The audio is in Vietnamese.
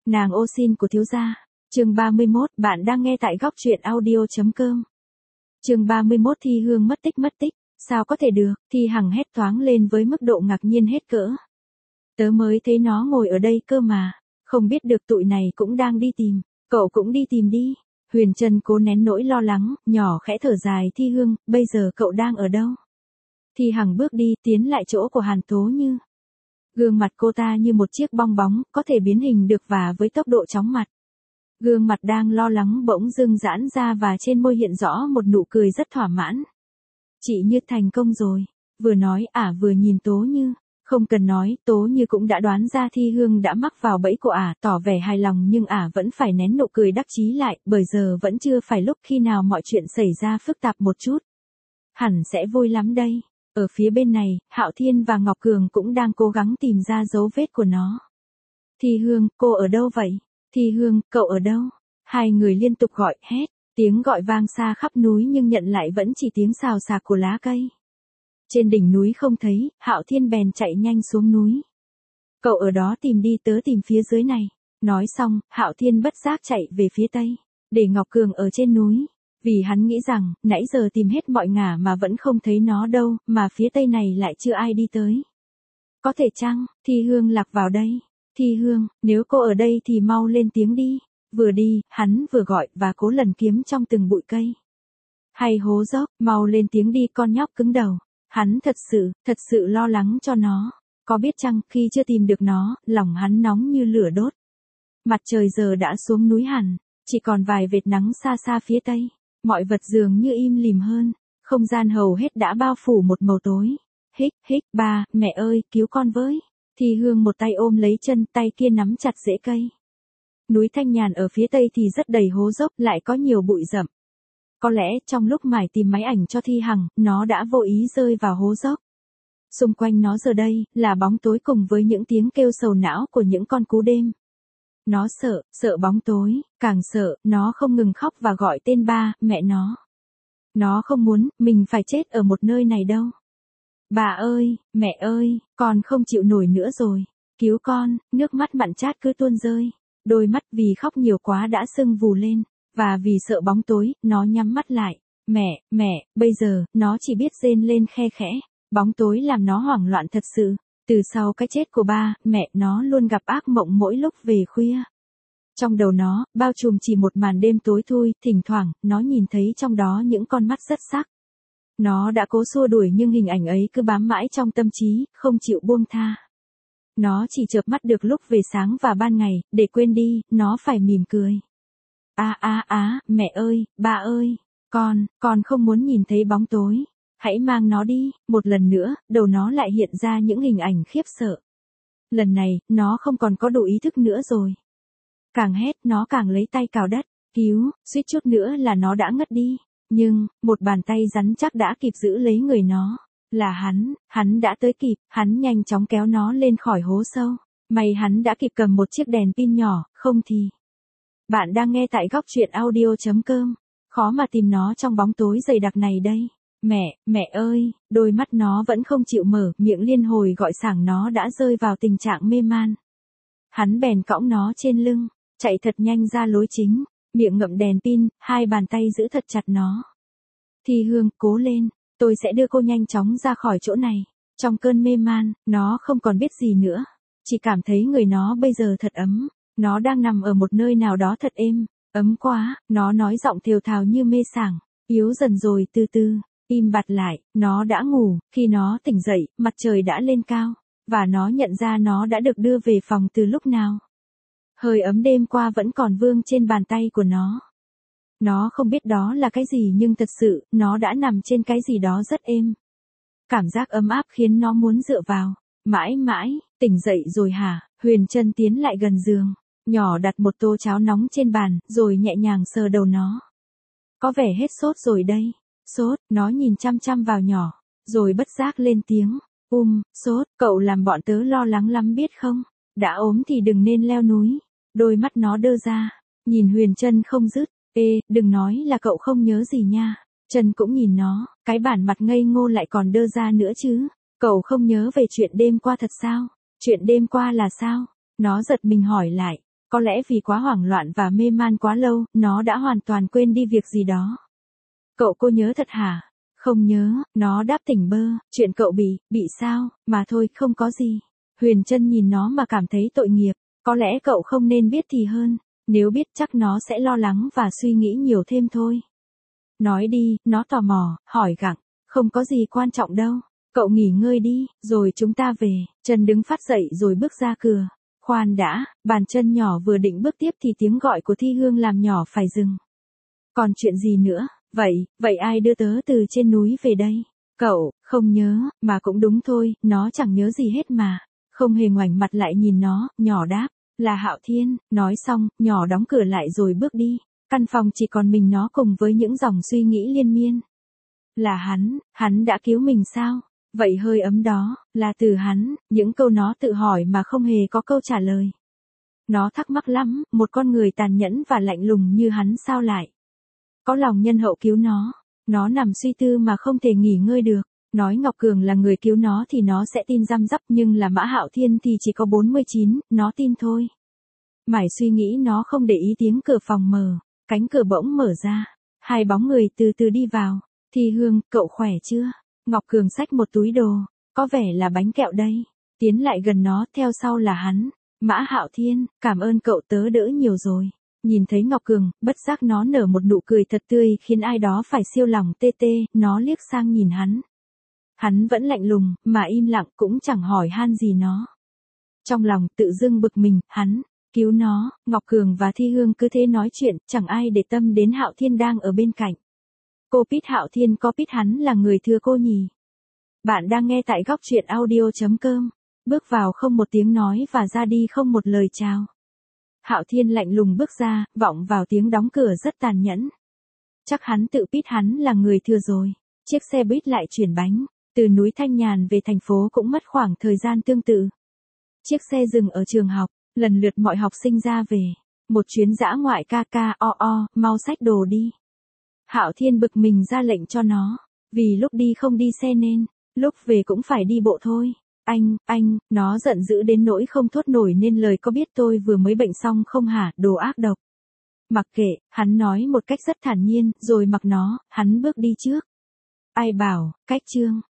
Nàng ô xin của thiếu gia. Chương 31, bạn đang nghe tại góc truyện audio.com. Chương 31 Thi Hương mất tích, sao có thể được, Thi Hằng hét thoáng lên với mức độ ngạc nhiên hết cỡ. Tớ mới thấy nó ngồi ở đây cơ mà, không biết được tụi này cũng đang đi tìm, cậu cũng đi tìm đi. Huyền Trân cố nén nỗi lo lắng, nhỏ khẽ thở dài. Thi Hương, bây giờ cậu đang ở đâu? Thi Hằng bước đi, tiến lại chỗ của Hàn Tố Như. Gương mặt cô ta như một chiếc bong bóng, có thể biến hình được và với tốc độ chóng mặt. Gương mặt đang lo lắng bỗng dưng giãn ra và trên môi hiện rõ một nụ cười rất thỏa mãn. Chị Như thành công rồi. Vừa nói vừa nhìn Tố Như. Không cần nói, Tố Như cũng đã đoán ra Thi Hương đã mắc vào bẫy của tỏ vẻ hài lòng nhưng vẫn phải nén nụ cười đắc chí lại, bởi giờ vẫn chưa phải lúc. Khi nào mọi chuyện xảy ra phức tạp một chút, hẳn sẽ vui lắm đây. Ở phía bên này, Hạo Thiên và Ngọc Cường cũng đang cố gắng tìm ra dấu vết của nó. Thi Hương, cô ở đâu vậy? Thi Hương, cậu ở đâu? Hai người liên tục gọi hét, tiếng gọi vang xa khắp núi nhưng nhận lại vẫn chỉ tiếng xào xạc của lá cây. Trên đỉnh núi không thấy, Hạo Thiên bèn chạy nhanh xuống núi. Cậu ở đó tìm đi, tớ tìm phía dưới này. Nói xong, Hạo Thiên bất giác chạy về phía tây, để Ngọc Cường ở trên núi. Vì hắn nghĩ rằng, nãy giờ tìm hết mọi ngả mà vẫn không thấy nó đâu, mà phía tây này lại chưa ai đi tới. Có thể chăng, Thi Hương lạc vào đây? Thi Hương, nếu cô ở đây thì mau lên tiếng đi. Vừa đi, hắn vừa gọi và cố lần kiếm trong từng bụi cây. Hay hố dốc, mau lên tiếng đi con nhóc cứng đầu. Hắn thật sự lo lắng cho nó. Có biết chăng, khi chưa tìm được nó, lòng hắn nóng như lửa đốt. Mặt trời giờ đã xuống núi hẳn, chỉ còn vài vệt nắng xa xa phía tây. Mọi vật dường như im lìm hơn, không gian hầu hết đã bao phủ một màu tối. Hích, ba, mẹ ơi, cứu con với. Thi Hương một tay ôm lấy chân, tay kia nắm chặt rễ cây. Núi Thanh Nhàn ở phía tây thì rất đầy hố dốc, lại có nhiều bụi rậm. Có lẽ trong lúc mải tìm máy ảnh cho Thi Hằng, nó đã vô ý rơi vào hố dốc. Xung quanh nó giờ đây là bóng tối cùng với những tiếng kêu sầu não của những con cú đêm. Nó sợ bóng tối, càng sợ, nó không ngừng khóc và gọi tên ba, mẹ nó. Nó không muốn mình phải chết ở một nơi này đâu. Bà ơi, mẹ ơi, con không chịu nổi nữa rồi. Cứu con, nước mắt mặn chát cứ tuôn rơi. Đôi mắt vì khóc nhiều quá đã sưng vù lên, và vì sợ bóng tối, nó nhắm mắt lại. Mẹ, bây giờ, nó chỉ biết rên lên khe khẽ. Bóng tối làm nó hoảng loạn thật sự. Từ sau cái chết của ba, mẹ nó luôn gặp ác mộng mỗi lúc về khuya. Trong đầu nó, bao trùm chỉ một màn đêm tối thui, thỉnh thoảng, nó nhìn thấy trong đó những con mắt rất sắc. Nó đã cố xua đuổi nhưng hình ảnh ấy cứ bám mãi trong tâm trí, không chịu buông tha. Nó chỉ chợp mắt được lúc về sáng và ban ngày, để quên đi, nó phải mỉm cười. Mẹ ơi, ba ơi, con không muốn nhìn thấy bóng tối. Hãy mang nó đi. Một lần nữa, đầu nó lại hiện ra những hình ảnh khiếp sợ. Lần này, nó không còn có đủ ý thức nữa rồi. Càng hét, nó càng lấy tay cào đất. Cứu, suýt chút nữa là nó đã ngất đi. Nhưng, một bàn tay rắn chắc đã kịp giữ lấy người nó. Là hắn đã tới kịp, hắn nhanh chóng kéo nó lên khỏi hố sâu. May hắn đã kịp cầm một chiếc đèn pin nhỏ, không thì. Bạn đang nghe tại góc truyện audio.com. Khó mà tìm nó trong bóng tối dày đặc này đây. Mẹ ơi, đôi mắt nó vẫn không chịu mở, miệng liên hồi gọi sảng nó đã rơi vào tình trạng mê man. Hắn bèn cõng nó trên lưng, chạy thật nhanh ra lối chính, miệng ngậm đèn pin, hai bàn tay giữ thật chặt nó. Thi Hương, cố lên, tôi sẽ đưa cô nhanh chóng ra khỏi chỗ này. Trong cơn mê man, nó không còn biết gì nữa, chỉ cảm thấy người nó bây giờ thật ấm. Nó đang nằm ở một nơi nào đó thật êm, ấm quá, nó nói giọng thều thào như mê sảng, yếu dần rồi từ từ. Im bặt lại, nó đã ngủ. Khi nó tỉnh dậy, mặt trời đã lên cao, và nó nhận ra nó đã được đưa về phòng từ lúc nào. Hơi ấm đêm qua vẫn còn vương trên bàn tay của nó. Nó không biết đó là cái gì nhưng thật sự, nó đã nằm trên cái gì đó rất êm. Cảm giác ấm áp khiến nó muốn dựa vào. Mãi, tỉnh dậy rồi hả? Huyền Trân tiến lại gần giường, nhỏ đặt một tô cháo nóng trên bàn, rồi nhẹ nhàng sờ đầu nó. Có vẻ hết sốt rồi đây. Sốt, nó nhìn chăm chăm vào nhỏ, rồi bất giác lên tiếng. Sốt, cậu làm bọn tớ lo lắng lắm biết không? Đã ốm thì đừng nên leo núi. Đôi mắt nó đơ ra, nhìn Huyền Trân không dứt. Đừng nói là cậu không nhớ gì nha. Trân cũng nhìn nó, cái bản mặt ngây ngô lại còn đơ ra nữa chứ. Cậu không nhớ về chuyện đêm qua thật sao? Chuyện đêm qua là sao? Nó giật mình hỏi lại. Có lẽ vì quá hoảng loạn và mê man quá lâu, nó đã hoàn toàn quên đi việc gì đó. Cậu cô nhớ thật hả? Không nhớ, nó đáp tỉnh bơ, chuyện cậu bị sao, mà thôi, không có gì. Huyền Trân nhìn nó mà cảm thấy tội nghiệp, có lẽ cậu không nên biết thì hơn, nếu biết chắc nó sẽ lo lắng và suy nghĩ nhiều thêm thôi. Nói đi, nó tò mò, hỏi gặng, không có gì quan trọng đâu, cậu nghỉ ngơi đi, rồi chúng ta về. Trân đứng phát dậy rồi bước ra cửa. Khoan đã, bàn chân nhỏ vừa định bước tiếp thì tiếng gọi của Thi Hương làm nhỏ phải dừng. Còn chuyện gì nữa? Vậy ai đưa tớ từ trên núi về đây? Cậu, không nhớ, mà cũng đúng thôi, nó chẳng nhớ gì hết mà. Không hề ngoảnh mặt lại nhìn nó, nhỏ đáp, là Hạo Thiên. Nói xong, nhỏ đóng cửa lại rồi bước đi. Căn phòng chỉ còn mình nó cùng với những dòng suy nghĩ liên miên. Là hắn đã cứu mình sao? Vậy hơi ấm đó, là từ hắn, những câu nó tự hỏi mà không hề có câu trả lời. Nó thắc mắc lắm, một con người tàn nhẫn và lạnh lùng như hắn sao lại có lòng nhân hậu cứu nó. Nó nằm suy tư mà không thể nghỉ ngơi được. Nói Ngọc Cường là người cứu nó thì nó sẽ tin răm rắp, nhưng là Mã Hạo Thiên thì chỉ có 49, nó tin thôi. Mải suy nghĩ nó không để ý tiếng cửa phòng mở, cánh cửa bỗng mở ra. Hai bóng người từ từ đi vào. Thi Hương, cậu khỏe chưa? Ngọc Cường xách một túi đồ, có vẻ là bánh kẹo đây. Tiến lại gần nó, theo sau là hắn. Mã Hạo Thiên, cảm ơn cậu, tớ đỡ nhiều rồi. Nhìn thấy Ngọc Cường, bất giác nó nở một nụ cười thật tươi khiến ai đó phải siêu lòng tê tê, nó liếc sang nhìn hắn. Hắn vẫn lạnh lùng, mà im lặng cũng chẳng hỏi han gì nó. Trong lòng tự dưng bực mình, hắn cứu nó. Ngọc Cường và Thi Hương cứ thế nói chuyện, chẳng ai để tâm đến Hạo Thiên đang ở bên cạnh. Cô biết Hạo Thiên có biết hắn là người thưa cô nhỉ? Bạn đang nghe tại góc truyện audio.com. Bước vào không một tiếng nói và ra đi không một lời chào. Hạo Thiên lạnh lùng bước ra, vọng vào tiếng đóng cửa rất tàn nhẫn. Chắc hắn tự biết hắn là người thừa rồi. Chiếc xe buýt lại chuyển bánh, từ núi Thanh Nhàn về thành phố cũng mất khoảng thời gian tương tự. Chiếc xe dừng ở trường học, lần lượt mọi học sinh ra về. Một chuyến dã ngoại mau xách đồ đi. Hạo Thiên bực mình ra lệnh cho nó, vì lúc đi không đi xe nên, lúc về cũng phải đi bộ thôi. Anh, nó giận dữ đến nỗi không thốt nổi nên lời, có biết tôi vừa mới bệnh xong không hả, đồ ác độc. Mặc kệ, hắn nói một cách rất thản nhiên, rồi mặc nó, hắn bước đi trước. Ai bảo, cách chương.